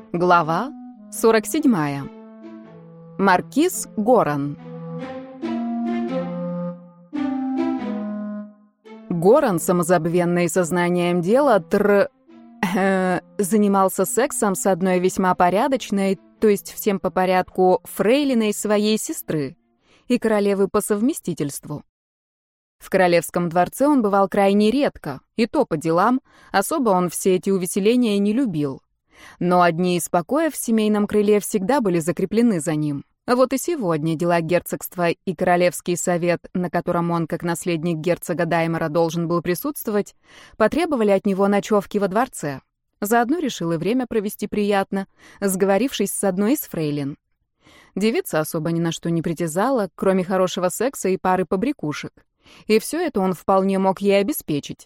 Глава 47. Маркиз Горан. Горан, самозабвенный сознанием дела, занимался сексом с одной весьма порядочной, то есть всем по порядку, фрейлиной своей сестры и королевы по совместительству. В королевском дворце он бывал крайне редко, и то по делам, особо он все эти увеселения не любил. Но одни из покоев в семейном крыле всегда были закреплены за ним. Вот и сегодня дела герцогства и королевский совет, на котором он, как наследник герцога Даймера, должен был присутствовать, потребовали от него ночевки во дворце. Заодно решил и время провести приятно, сговорившись с одной из фрейлин. Девица особо ни на что не притязала, кроме хорошего секса и пары побрякушек. И все это он вполне мог ей обеспечить.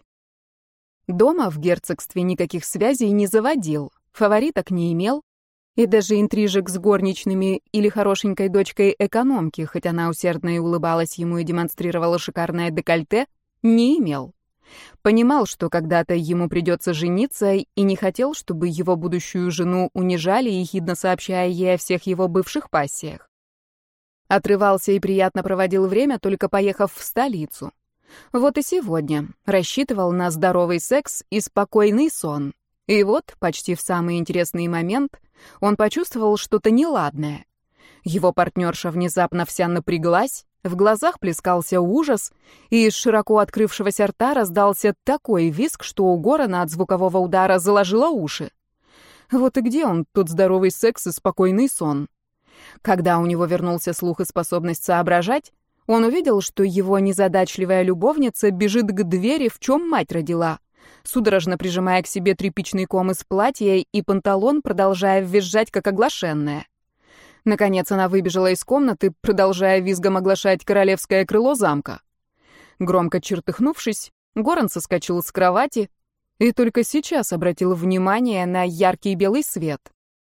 Дома в герцогстве никаких связей не заводил, фавориток не имел, и даже интрижек с горничными или хорошенькой дочкой экономки, хоть она усердно и улыбалась ему и демонстрировала шикарное декольте, не имел. Понимал, что когда-то ему придется жениться, и не хотел, чтобы его будущую жену унижали, ехидно сообщая ей о всех его бывших пассиях. Отрывался и приятно проводил время, только поехав в столицу. Вот и сегодня рассчитывал на здоровый секс и спокойный сон. И вот, почти в самый интересный момент, он почувствовал что-то неладное. Его партнерша внезапно вся напряглась, в глазах плескался ужас, и из широко открывшегося рта раздался такой визг, что у Горана от звукового удара заложило уши. Вот и где он, тот здоровый секс и спокойный сон? Когда у него вернулся слух и способность соображать, он увидел, что его незадачливая любовница бежит к двери, в чем мать родила, судорожно прижимая к себе тряпичный ком из платья и панталон, продолжая визжать, как оглашенная. Наконец она выбежала из комнаты, продолжая визгом оглашать королевское крыло замка. Громко чертыхнувшись, Горан соскочил с кровати и только сейчас обратил внимание на яркий белый свет.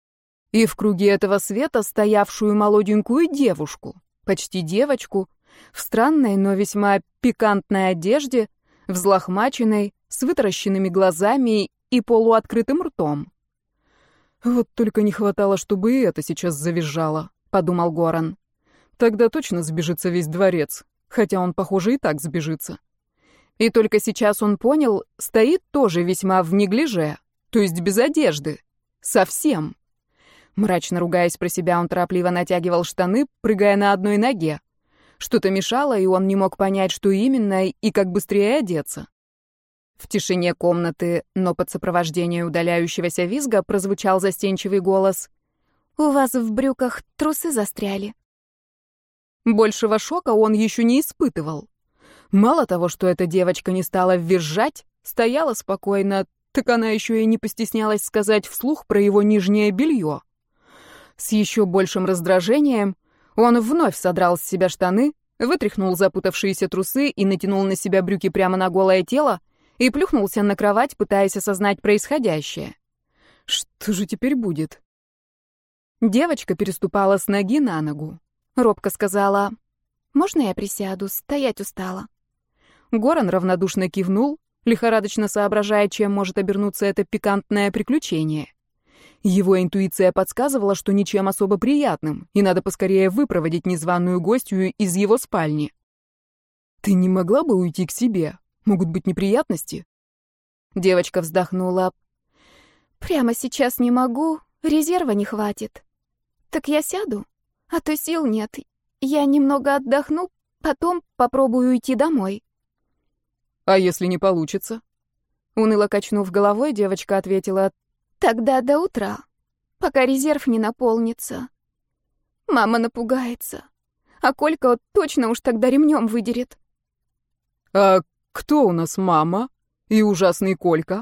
И в круге этого света стоявшую молоденькую девушку, почти девочку, в странной, но весьма пикантной одежде, взлохмаченной, с вытаращенными глазами и полуоткрытым ртом. «Вот только не хватало, чтобы и это сейчас завизжало», — подумал Горан. «Тогда точно сбежится весь дворец, хотя он, похоже, и так сбежится». И только сейчас он понял, стоит тоже весьма в неглиже, то есть без одежды. Совсем. Мрачно ругаясь про себя, он торопливо натягивал штаны, прыгая на одной ноге. Что-то мешало, и он не мог понять, что именно, и как быстрее одеться. В тишине комнаты, но под сопровождение удаляющегося визга, прозвучал застенчивый голос. «У вас в брюках трусы застряли». Большего шока он еще не испытывал. Мало того, что эта девочка не стала визжать, стояла спокойно, так она еще и не постеснялась сказать вслух про его нижнее белье. С еще большим раздражением он вновь содрал с себя штаны, вытряхнул запутавшиеся трусы и натянул на себя брюки прямо на голое тело, и плюхнулся на кровать, пытаясь осознать происходящее. Что же теперь будет? Девочка переступала с ноги на ногу. Робко сказала: «Можно я присяду? Стоять устала». Горан равнодушно кивнул, лихорадочно соображая, чем может обернуться это пикантное приключение. Его интуиция подсказывала, что ничем особо приятным, и надо поскорее выпроводить незваную гостью из его спальни. «Ты не могла бы уйти к себе? Могут быть неприятности?» Девочка вздохнула. «Прямо сейчас не могу, резерва не хватит. Так я сяду, а то сил нет. Я немного отдохну, потом попробую уйти домой». «А если не получится?» Уныло качнув головой, девочка ответила: «Тогда до утра, пока резерв не наполнится. Мама напугается, а Колька точно уж тогда ремнем выдерет». «А кто у нас мама и ужасный Колька?»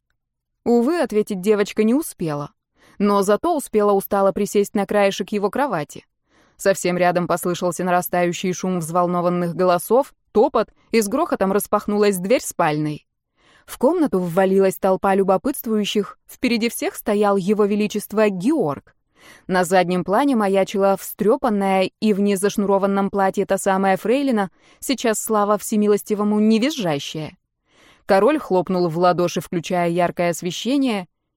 Увы, ответить девочка не успела, но зато успела устало присесть на краешек его кровати. Совсем рядом послышался нарастающий шум взволнованных голосов, топот, и с грохотом распахнулась дверь спальной. В комнату ввалилась толпа любопытствующих, впереди всех стоял его величество Георг. На заднем плане маячила встрепанная и в незашнурованном платье та самая фрейлина, сейчас, слава всемилостивому, не визжащая. Король хлопнул в ладоши, включая яркое освещение,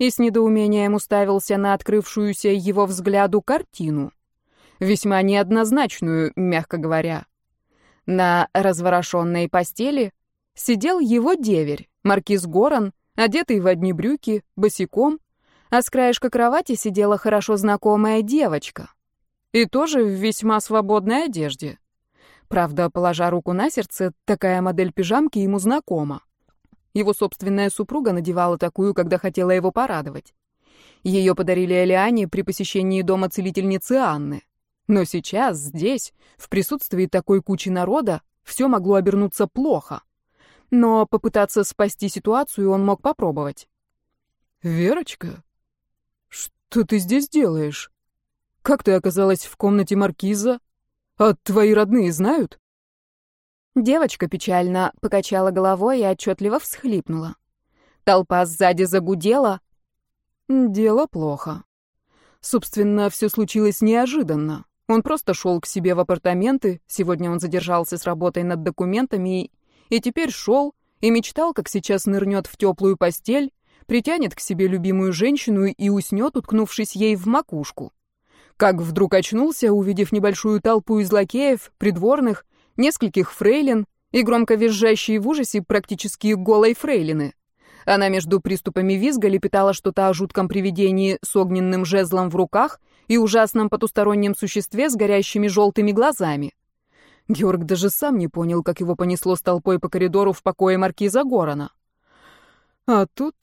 и с недоумением уставился на открывшуюся его взгляду картину. Весьма неоднозначную, мягко говоря. На разворошенной постели сидел его деверь, маркиз Горан, одетый в одни брюки, босиком, а с краешка кровати сидела хорошо знакомая девочка. И тоже в весьма свободной одежде. Правда, положа руку на сердце, такая модель пижамки ему знакома. Его собственная супруга надевала такую, когда хотела его порадовать. Ее подарили Элиане при посещении дома целительницы Анны. Но сейчас, здесь, в присутствии такой кучи народа, все могло обернуться плохо. Но попытаться спасти ситуацию он мог попробовать. «Верочка, что ты здесь делаешь? Как ты оказалась в комнате маркиза? А твои родные знают?» Девочка печально покачала головой и отчетливо всхлипнула. Толпа сзади загудела. Дело плохо. Собственно, все случилось неожиданно. Он просто шел к себе в апартаменты, сегодня он задержался с работой над документами и теперь шел и мечтал, как сейчас нырнет в теплую постель, притянет к себе любимую женщину и уснет, уткнувшись ей в макушку. Как вдруг очнулся, увидев небольшую толпу из лакеев, придворных, нескольких фрейлин и громко визжащие в ужасе практически голой фрейлины. Она между приступами визга лепетала что-то о жутком привидении с огненным жезлом в руках и ужасном потустороннем существе с горящими желтыми глазами. Георг даже сам не понял, как его понесло с толпой по коридору в покое маркиза Горана. А тут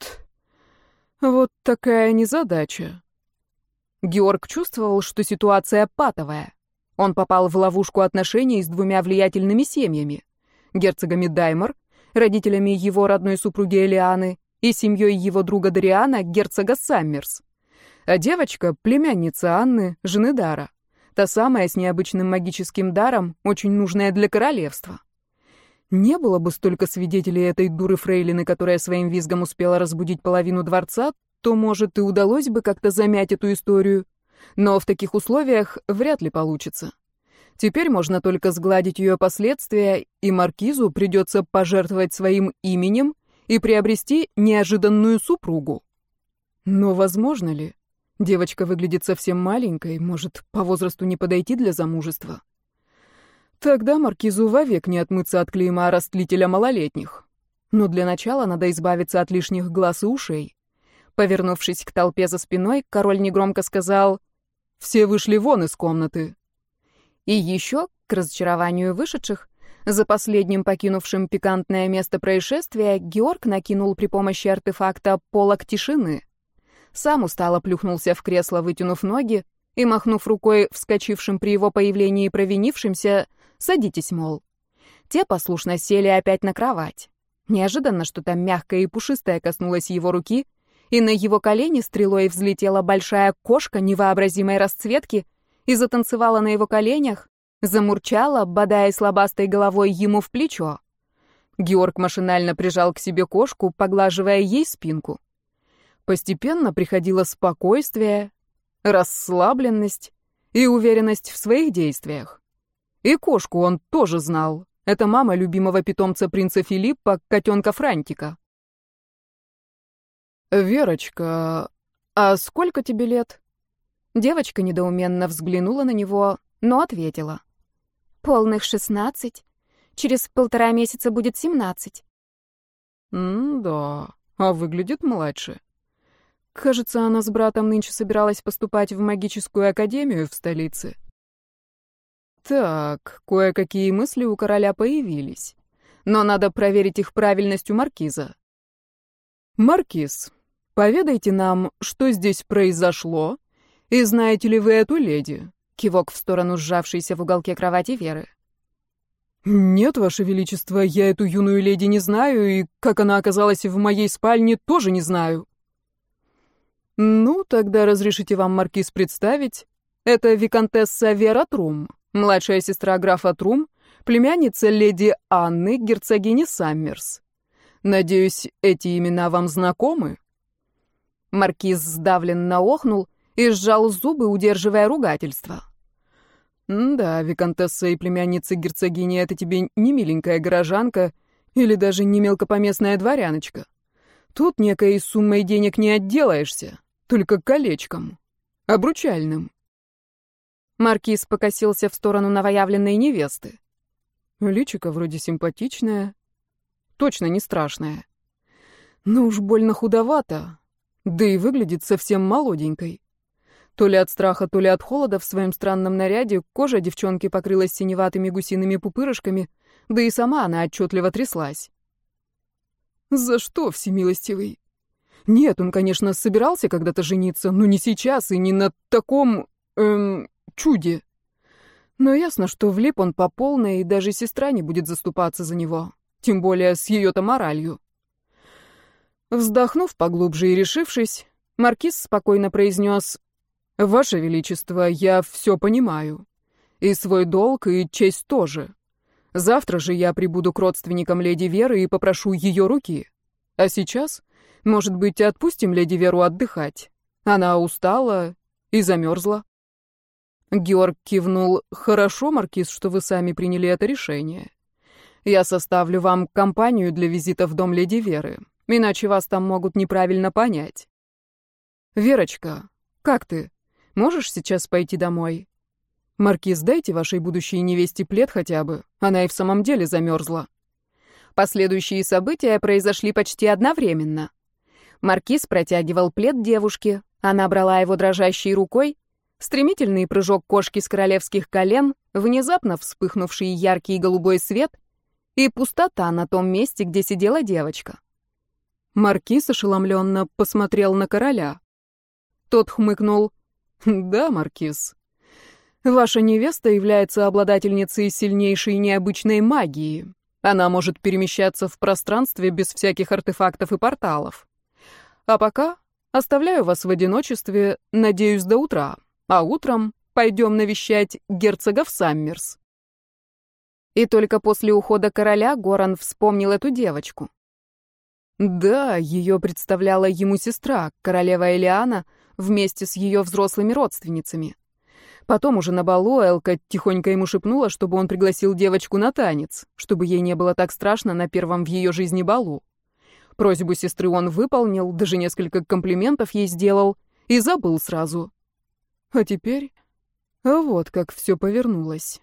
вот такая незадача. Георг чувствовал, что ситуация патовая. Он попал в ловушку отношений с двумя влиятельными семьями: герцогами Даймор, родителями его родной супруги Элианы, и семьей его друга Дариана, герцога Саммерс. А девочка — племянница Анны, жены Дара. Та самая с необычным магическим даром, очень нужная для королевства. Не было бы столько свидетелей этой дуры фрейлины, которая своим визгом успела разбудить половину дворца, то, может, и удалось бы как-то замять эту историю. Но в таких условиях вряд ли получится. Теперь можно только сгладить ее последствия, и маркизу придется пожертвовать своим именем и приобрести неожиданную супругу. Но возможно ли? Девочка выглядит совсем маленькой, может, по возрасту не подойти для замужества. Тогда маркизу вовек не отмыться от клейма растлителя малолетних. Но для начала надо избавиться от лишних глаз и ушей. Повернувшись к толпе за спиной, король негромко сказал: «Все вышли вон из комнаты». И еще, к разочарованию вышедших, за последним покинувшим пикантное место происшествия, Георг накинул при помощи артефакта полог тишины. Сам устало плюхнулся в кресло, вытянув ноги, и, махнув рукой вскочившим при его появлении провинившимся: «Садитесь, мол». Те послушно сели опять на кровать. Неожиданно что-то мягкое и пушистое коснулось его руки, и на его колени стрелой взлетела большая кошка невообразимой расцветки и затанцевала на его коленях, замурчала, бодаясь лобастой головой ему в плечо. Георг машинально прижал к себе кошку, поглаживая ей спинку. Постепенно приходило спокойствие, расслабленность и уверенность в своих действиях. И кошку он тоже знал. Это мама любимого питомца принца Филиппа, котенка Франтика. «Верочка, а сколько тебе лет?» Девочка недоуменно взглянула на него, но ответила: «Полных 16. Через 1,5 месяца будет 17». «Да, а выглядит младше. Кажется, она с братом нынче собиралась поступать в магическую академию в столице». Так, кое-какие мысли у короля появились. Но надо проверить их правильность у маркиза. «Маркиз, поведайте нам, что здесь произошло, и знаете ли вы эту леди?» Кивок в сторону сжавшейся в уголке кровати Веры. «Нет, Ваше Величество, я эту юную леди не знаю, и как она оказалась в моей спальне, тоже не знаю». «Ну, тогда разрешите вам, маркиз, представить. Это виконтесса Вера Трум, младшая сестра графа Трум, племянница леди Анны, герцогини Саммерс. Надеюсь, эти имена вам знакомы?» Маркиз сдавленно охнул и сжал зубы, удерживая ругательство. «Да, виконтесса и племянница герцогини — это тебе не миленькая горожанка или даже не мелкопоместная дворяночка. Тут некой суммой денег не отделаешься, только колечком, обручальным. Маркиз покосился в сторону новоявленной невесты. Личико вроде симпатичное, точно не страшное. Но уж больно худовато, да и выглядит совсем молоденькой. То ли от страха, то ли от холода в своем странном наряде кожа девчонки покрылась синеватыми гусиными пупырышками, да и сама она отчетливо тряслась. За что, всемилостивый? Нет, он, конечно, собирался когда-то жениться, но не сейчас и не на таком, чуде. Но ясно, что влип он по полной, и даже сестра не будет заступаться за него, тем более с ее-то моралью. Вздохнув поглубже и решившись, маркиз спокойно произнес: «Ваше Величество, я все понимаю. И свой долг, и честь тоже. Завтра же я прибуду к родственникам леди Веры и попрошу ее руки. А сейчас, может быть, отпустим леди Веру отдыхать? Она устала и замерзла». Георг кивнул: «Хорошо, маркиз, что вы сами приняли это решение. Я составлю вам компанию для визита в дом леди Веры, иначе вас там могут неправильно понять. Верочка, как ты? Можешь сейчас пойти домой? Маркиз, дайте вашей будущей невесте плед хотя бы, она и в самом деле замерзла». Последующие события произошли почти одновременно. Маркиз протягивал плед девушке, она брала его дрожащей рукой. Стремительный прыжок кошки с королевских колен, внезапно вспыхнувший яркий голубой свет и пустота на том месте, где сидела девочка. Маркиз ошеломленно посмотрел на короля. Тот хмыкнул: «Да, маркиз, ваша невеста является обладательницей сильнейшей необычной магии. Она может перемещаться в пространстве без всяких артефактов и порталов. А пока оставляю вас в одиночестве, надеюсь, до утра. А утром пойдем навещать герцогов Саммерс». И только после ухода короля Горан вспомнил эту девочку. Да, ее представляла ему сестра, королева Элиана, вместе с ее взрослыми родственницами. Потом уже на балу Элка тихонько ему шепнула, чтобы он пригласил девочку на танец, чтобы ей не было так страшно на первом в ее жизни балу. Просьбу сестры он выполнил, даже несколько комплиментов ей сделал и забыл сразу. А теперь вот как все повернулось.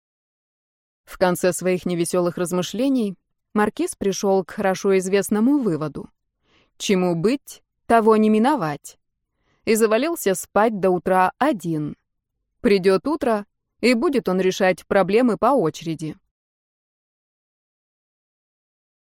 В конце своих невеселых размышлений маркиз пришел к хорошо известному выводу: чему быть, того не миновать. И завалился спать до утра один. Придет утро, и будет он решать проблемы по очереди.